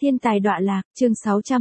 Thiên tài đọa lạc, chương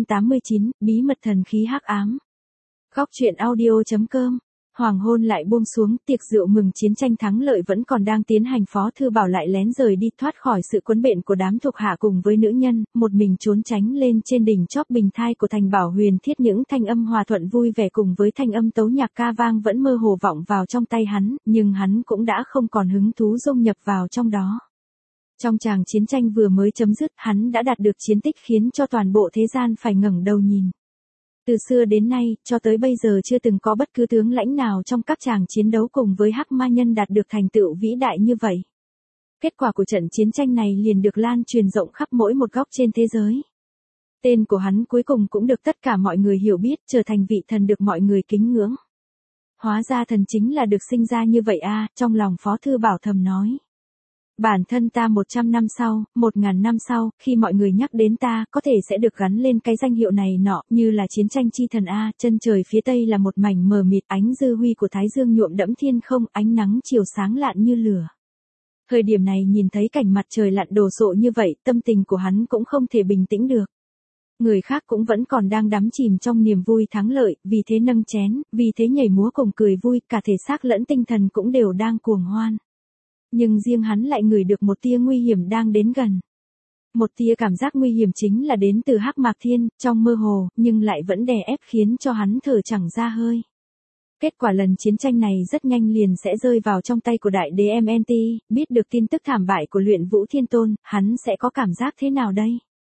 689, bí mật thần khí hắc ám. Góc truyện audio.com. Hoàng hôn lại buông xuống, tiệc rượu mừng chiến tranh thắng lợi vẫn còn đang tiến hành. Phó Thư Bảo lại lén rời đi, thoát khỏi sự quấn bện của đám thuộc hạ cùng với nữ nhân, một mình trốn tránh lên trên đỉnh chóp bình thai của thành Bảo Huyền Thiết. Những thanh âm hòa thuận vui vẻ cùng với thanh âm tấu nhạc ca vang vẫn mơ hồ vọng vào trong tay hắn, nhưng hắn cũng đã không còn hứng thú dung nhập vào trong đó. Trong tràng chiến tranh vừa mới chấm dứt, hắn đã đạt được chiến tích khiến cho toàn bộ thế gian phải ngẩng đầu nhìn. Từ xưa đến nay, cho tới bây giờ chưa từng có bất cứ tướng lãnh nào trong các tràng chiến đấu cùng với Hắc Ma Nhân đạt được thành tựu vĩ đại như vậy. Kết quả của trận chiến tranh này liền được lan truyền rộng khắp mỗi một góc trên thế giới. Tên của hắn cuối cùng cũng được tất cả mọi người hiểu biết, trở thành vị thần được mọi người kính ngưỡng. Hóa ra thần chính là được sinh ra như vậy a, trong lòng Phó Thư Bảo thầm nói. Bản thân ta 100 năm sau, 1000 năm sau, khi mọi người nhắc đến ta, có thể sẽ được gắn lên cái danh hiệu này nọ, như là chiến tranh chi thần a. Chân trời phía tây là một mảnh mờ mịt, ánh dư huy của thái dương nhuộm đẫm thiên không, ánh nắng chiều sáng lạn như lửa. Thời điểm này nhìn thấy cảnh mặt trời lặn đồ sộ như vậy, tâm tình của hắn cũng không thể bình tĩnh được. Người khác cũng vẫn còn đang đắm chìm trong niềm vui thắng lợi, vì thế nâng chén, vì thế nhảy múa cùng cười vui, cả thể xác lẫn tinh thần cũng đều đang cuồng hoan. Nhưng riêng hắn lại ngửi được một tia nguy hiểm đang đến gần. Một tia cảm giác nguy hiểm chính là đến từ Hắc Mạc Thiên, trong mơ hồ, nhưng lại vẫn đè ép khiến cho hắn thở chẳng ra hơi. Kết quả lần chiến tranh này rất nhanh liền sẽ rơi vào trong tay của đại đế MNT, biết được tin tức thảm bại của Luyện Vũ Thiên Tôn, hắn sẽ có cảm giác thế nào đây?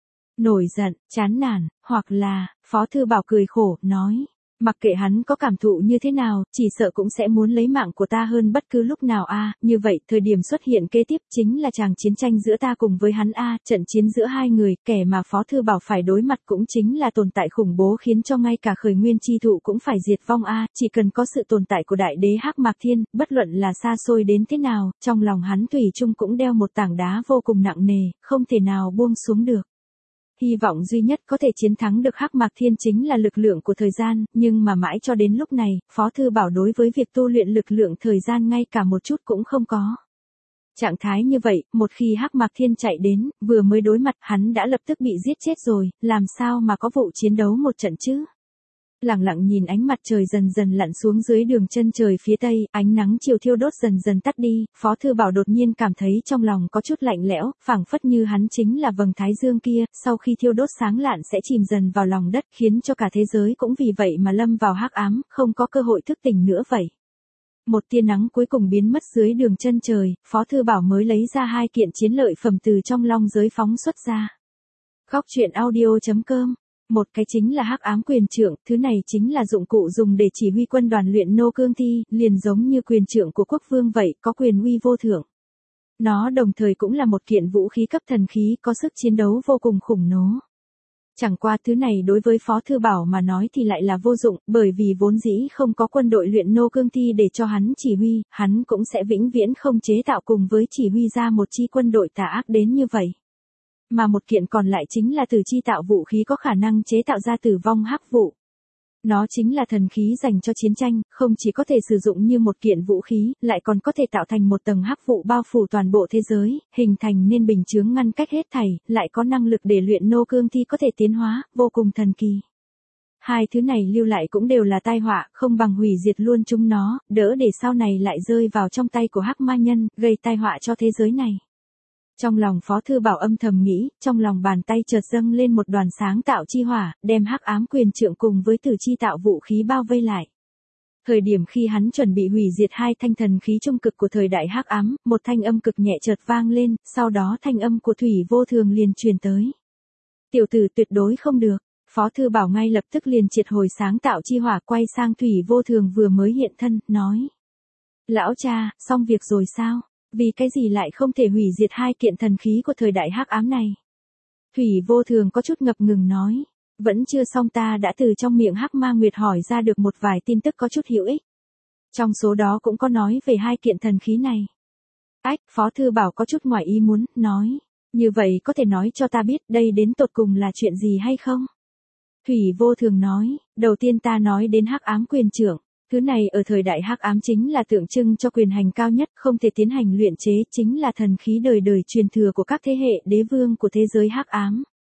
Nổi giận, chán nản, hoặc là, Phó Thư Bảo cười khổ, nói. Mặc kệ hắn có cảm thụ như thế nào, chỉ sợ cũng sẽ muốn lấy mạng của ta hơn bất cứ lúc nào a. Như vậy, thời điểm xuất hiện kế tiếp chính là tràng chiến tranh giữa ta cùng với hắn a. Trận chiến giữa hai người, kẻ mà Phó Thư Bảo phải đối mặt cũng chính là tồn tại khủng bố khiến cho ngay cả khởi nguyên chi thụ cũng phải diệt vong a. Chỉ cần có sự tồn tại của đại đế Hắc Mạc Thiên, bất luận là xa xôi đến thế nào, trong lòng hắn thủy chung cũng đeo một tảng đá vô cùng nặng nề, không thể nào buông xuống được. Hy vọng duy nhất có thể chiến thắng được Hắc Mạc Thiên chính là lực lượng của thời gian, nhưng mà mãi cho đến lúc này, Phó Thư Bảo đối với việc tu luyện lực lượng thời gian ngay cả một chút cũng không có. Trạng thái như vậy, một khi Hắc Mạc Thiên chạy đến, vừa mới đối mặt hắn đã lập tức bị giết chết rồi, làm sao mà có vụ chiến đấu một trận chứ? Lặng lặng nhìn ánh mặt trời dần dần lặn xuống dưới đường chân trời phía tây, ánh nắng chiều thiêu đốt dần dần tắt đi, Phó Thư Bảo đột nhiên cảm thấy trong lòng có chút lạnh lẽo, phảng phất như hắn chính là vầng thái dương kia, sau khi thiêu đốt sáng lạn sẽ chìm dần vào lòng đất, khiến cho cả thế giới cũng vì vậy mà lâm vào hắc ám, không có cơ hội thức tỉnh nữa vậy. Một tia nắng cuối cùng biến mất dưới đường chân trời, Phó Thư Bảo mới lấy ra 2 kiện chiến lợi phẩm từ trong long giới phóng xuất ra. Góc truyện audio.com. Một cái chính là Hắc Ám Quyền Trượng, thứ này chính là dụng cụ dùng để chỉ huy quân đoàn luyện nô cương thi, liền giống như quyền trượng của quốc vương vậy, có quyền uy vô thượng. Nó đồng thời cũng là một kiện vũ khí cấp thần khí, có sức chiến đấu vô cùng khủng bố. Chẳng qua thứ này đối với Phó Thư Bảo mà nói thì lại là vô dụng, bởi vì vốn dĩ không có quân đội luyện nô cương thi để cho hắn chỉ huy, hắn cũng sẽ vĩnh viễn không chế tạo cùng với chỉ huy ra một chi quân đội tà ác đến như vậy. Mà một kiện còn lại chính là tử chi tạo vũ khí có khả năng chế tạo ra tử vong hắc vụ. Nó chính là thần khí dành cho chiến tranh, không chỉ có thể sử dụng như một kiện vũ khí, lại còn có thể tạo thành một tầng hắc vụ bao phủ toàn bộ thế giới, hình thành nên bình chướng ngăn cách hết thảy, lại có năng lực để luyện nô cương thi có thể tiến hóa, vô cùng thần kỳ. Hai thứ này lưu lại cũng đều là tai họa, không bằng hủy diệt luôn chúng nó, đỡ để sau này lại rơi vào trong tay của Hắc Ma Nhân, gây tai họa cho thế giới này. Trong lòng Phó Thư Bảo âm thầm nghĩ, trong lòng bàn tay chợt dâng lên một đoàn sáng tạo chi hỏa, đem Hắc Ám Quyền Trượng cùng với tử chi tạo vũ khí bao vây lại. Thời điểm khi hắn chuẩn bị hủy diệt 2 thanh thần khí trung cực của thời đại Hắc Ám, một thanh âm cực nhẹ chợt vang lên, sau đó thanh âm của Thủy Vô Thường liền truyền tới. Tiểu tử tuyệt đối không được, Phó Thư Bảo ngay lập tức liền triệt hồi sáng tạo chi hỏa, quay sang Thủy Vô Thường vừa mới hiện thân, nói. Lão cha, xong việc rồi sao? Vì cái gì lại không thể hủy diệt 2 kiện thần khí của thời đại hắc ám này? Thủy Vô Thường có chút ngập ngừng nói. Vẫn chưa xong, ta đã từ trong miệng Hắc Ma Nguyệt hỏi ra được một vài tin tức có chút hữu ích. Trong số đó cũng có nói về 2 kiện thần khí này. Ách, Phó Thư Bảo có chút ngoài ý muốn, nói. Như vậy có thể nói cho ta biết đây đến tột cùng là chuyện gì hay không? Thủy Vô Thường nói, đầu tiên ta nói đến Hắc Ám Quyền Trượng. Thứ này ở thời đại hắc ám chính là tượng trưng cho quyền hành cao nhất, không thể tiến hành luyện chế, chính là thần khí đời đời truyền thừa của các thế hệ đế vương của thế giới hắc ám.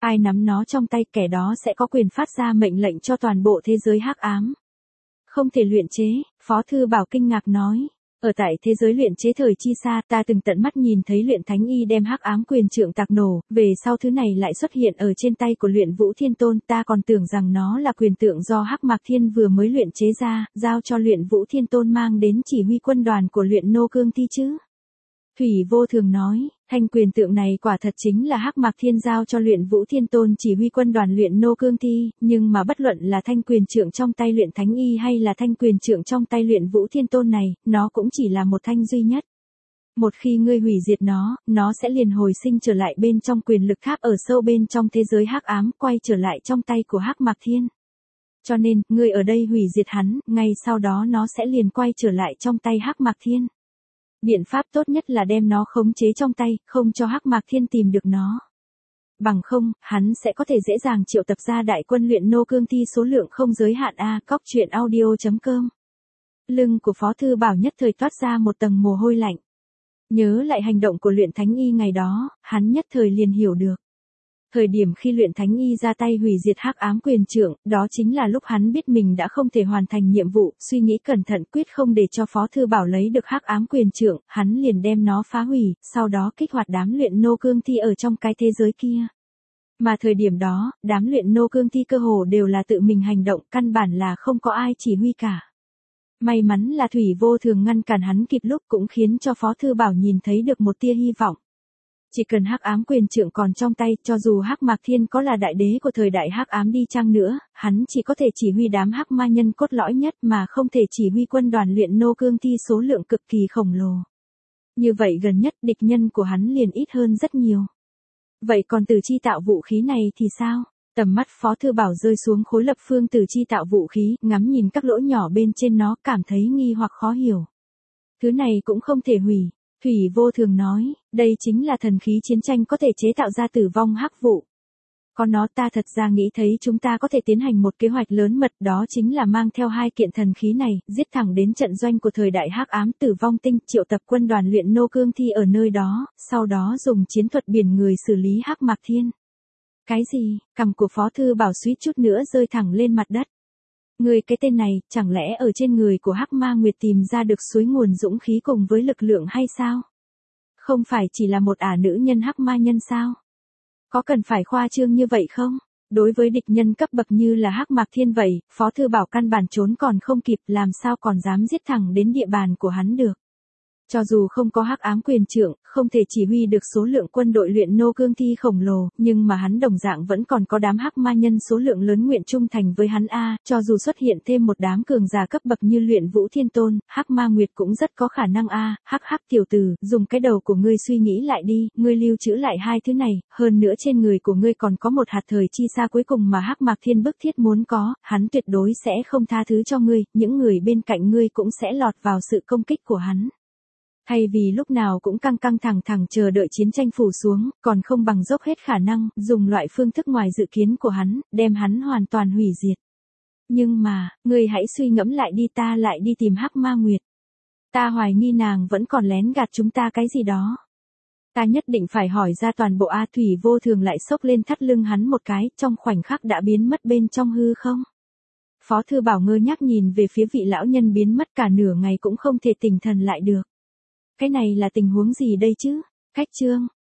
Ai nắm nó trong tay kẻ đó sẽ có quyền phát ra mệnh lệnh cho toàn bộ thế giới hắc ám. Không thể luyện chế, Phó Thư Bảo kinh ngạc nói. Ở tại thế giới luyện chế thời chi xa, ta từng tận mắt nhìn thấy luyện thánh y đem hắc ám quyền trượng tạc nổ, về sau thứ này lại xuất hiện ở trên tay của luyện Vũ Thiên Tôn, ta còn tưởng rằng nó là quyền tượng do Hắc Mạc Thiên vừa mới luyện chế ra, giao cho luyện Vũ Thiên Tôn mang đến chỉ huy quân đoàn của luyện Nô Cương Thi chứ. Thủy Vô Thường nói, thanh quyền tượng này quả thật chính là Hắc Mạc Thiên giao cho luyện Vũ Thiên Tôn chỉ huy quân đoàn luyện Nô Cương Thi, nhưng mà bất luận là thanh quyền trượng trong tay luyện Thánh Y hay là thanh quyền trượng trong tay luyện Vũ Thiên Tôn này, nó cũng chỉ là một thanh duy nhất. Một khi ngươi hủy diệt nó sẽ liền hồi sinh trở lại bên trong quyền lực tháp ở sâu bên trong thế giới hắc ám, quay trở lại trong tay của Hắc Mạc Thiên. Cho nên, ngươi ở đây hủy diệt hắn, ngay sau đó nó sẽ liền quay trở lại trong tay Hắc Mạc Thiên. Biện pháp tốt nhất là đem nó khống chế trong tay, không cho Hắc Mạc Thiên tìm được nó. Bằng không, hắn sẽ có thể dễ dàng triệu tập ra đại quân luyện Nô Cương Thi số lượng không giới hạn a. Coctruyện.audio.com. Lưng của Phó Thư Bảo nhất thời toát ra một tầng mồ hôi lạnh. Nhớ lại hành động của luyện Thánh Y ngày đó, hắn nhất thời liền hiểu được. Thời điểm khi luyện Thánh Y ra tay hủy diệt hắc ám quyền trượng, đó chính là lúc hắn biết mình đã không thể hoàn thành nhiệm vụ, suy nghĩ cẩn thận quyết không để cho Phó Thư Bảo lấy được hắc ám quyền trượng, hắn liền đem nó phá hủy, sau đó kích hoạt đám luyện Nô Cương Thi ở trong cái thế giới kia. Mà thời điểm đó, đám luyện Nô Cương Thi cơ hồ đều là tự mình hành động, căn bản là không có ai chỉ huy cả. May mắn là Thủy Vô Thường ngăn cản hắn kịp lúc, cũng khiến cho Phó Thư Bảo nhìn thấy được một tia hy vọng. Chỉ cần hắc ám quyền trượng còn trong tay, cho dù Hắc Mạc Thiên có là đại đế của thời đại hắc ám đi chăng nữa, hắn chỉ có thể chỉ huy đám hắc ma nhân cốt lõi nhất mà không thể chỉ huy quân đoàn luyện Nô Cương Thi số lượng cực kỳ khổng lồ. Như vậy gần nhất địch nhân của hắn liền ít hơn rất nhiều. Vậy còn Tử Chi tạo vũ khí này thì sao? Tầm mắt Phó Thư Bảo rơi xuống khối lập phương Tử Chi tạo vũ khí, ngắm nhìn các lỗ nhỏ bên trên nó, cảm thấy nghi hoặc khó hiểu. Thứ này cũng không thể hủy. Thủy Vô Thường nói, đây chính là thần khí chiến tranh có thể chế tạo ra tử vong hắc vụ. Có nó ta thật ra nghĩ thấy chúng ta có thể tiến hành một kế hoạch lớn mật, đó chính là mang theo hai kiện thần khí này, giết thẳng đến trận doanh của thời đại hắc ám Tử Vong Tinh, triệu tập quân đoàn luyện Nô Cương Thi ở nơi đó, sau đó dùng chiến thuật biển người xử lý Hắc Mạc Thiên. Cái gì? Cằm của Phó Thư Bảo suýt chút nữa rơi thẳng lên mặt đất. Người cái tên này, chẳng lẽ ở trên người của Hắc Ma Nguyệt tìm ra được suối nguồn dũng khí cùng với lực lượng hay sao? Không phải chỉ là một ả nữ nhân Hắc Ma nhân sao? Có cần phải khoa trương như vậy không? Đối với địch nhân cấp bậc như là Hắc Mạc Thiên vậy, Phó Thư Bảo căn bản trốn còn không kịp, làm sao còn dám giết thẳng đến địa bàn của hắn được. Cho dù không có hắc ám quyền trượng, không thể chỉ huy được số lượng quân đội luyện Nô Cương Thi khổng lồ, nhưng mà hắn đồng dạng vẫn còn có đám hắc ma nhân số lượng lớn nguyện trung thành với hắn a. Cho dù xuất hiện thêm một đám cường giả cấp bậc như luyện Vũ Thiên Tôn, Hắc Ma Nguyệt cũng rất có khả năng a. Hắc tiểu tử, dùng cái đầu của ngươi suy nghĩ lại đi, ngươi lưu trữ lại hai thứ này, hơn nữa trên người của ngươi còn có một hạt thời chi xa cuối cùng mà Hắc Mạc Thiên bức thiết muốn có, hắn tuyệt đối sẽ không tha thứ cho ngươi, những người bên cạnh ngươi cũng sẽ lọt vào sự công kích của hắn. Thay vì lúc nào cũng căng căng thẳng thẳng chờ đợi chiến tranh phủ xuống, còn không bằng dốc hết khả năng, dùng loại phương thức ngoài dự kiến của hắn, đem hắn hoàn toàn hủy diệt. Nhưng mà, ngươi hãy suy ngẫm lại đi, ta lại đi tìm Hắc Ma Nguyệt. Ta hoài nghi nàng vẫn còn lén gạt chúng ta cái gì đó. Ta nhất định phải hỏi ra toàn bộ A. Thủy Vô Thường lại xốc lên thắt lưng hắn một cái, trong khoảnh khắc đã biến mất bên trong hư không. Phó Thư Bảo ngơ nhác nhìn về phía vị lão nhân biến mất cả nửa ngày cũng không thể tỉnh thần lại được. Cái này là tình huống gì đây chứ? Cách chương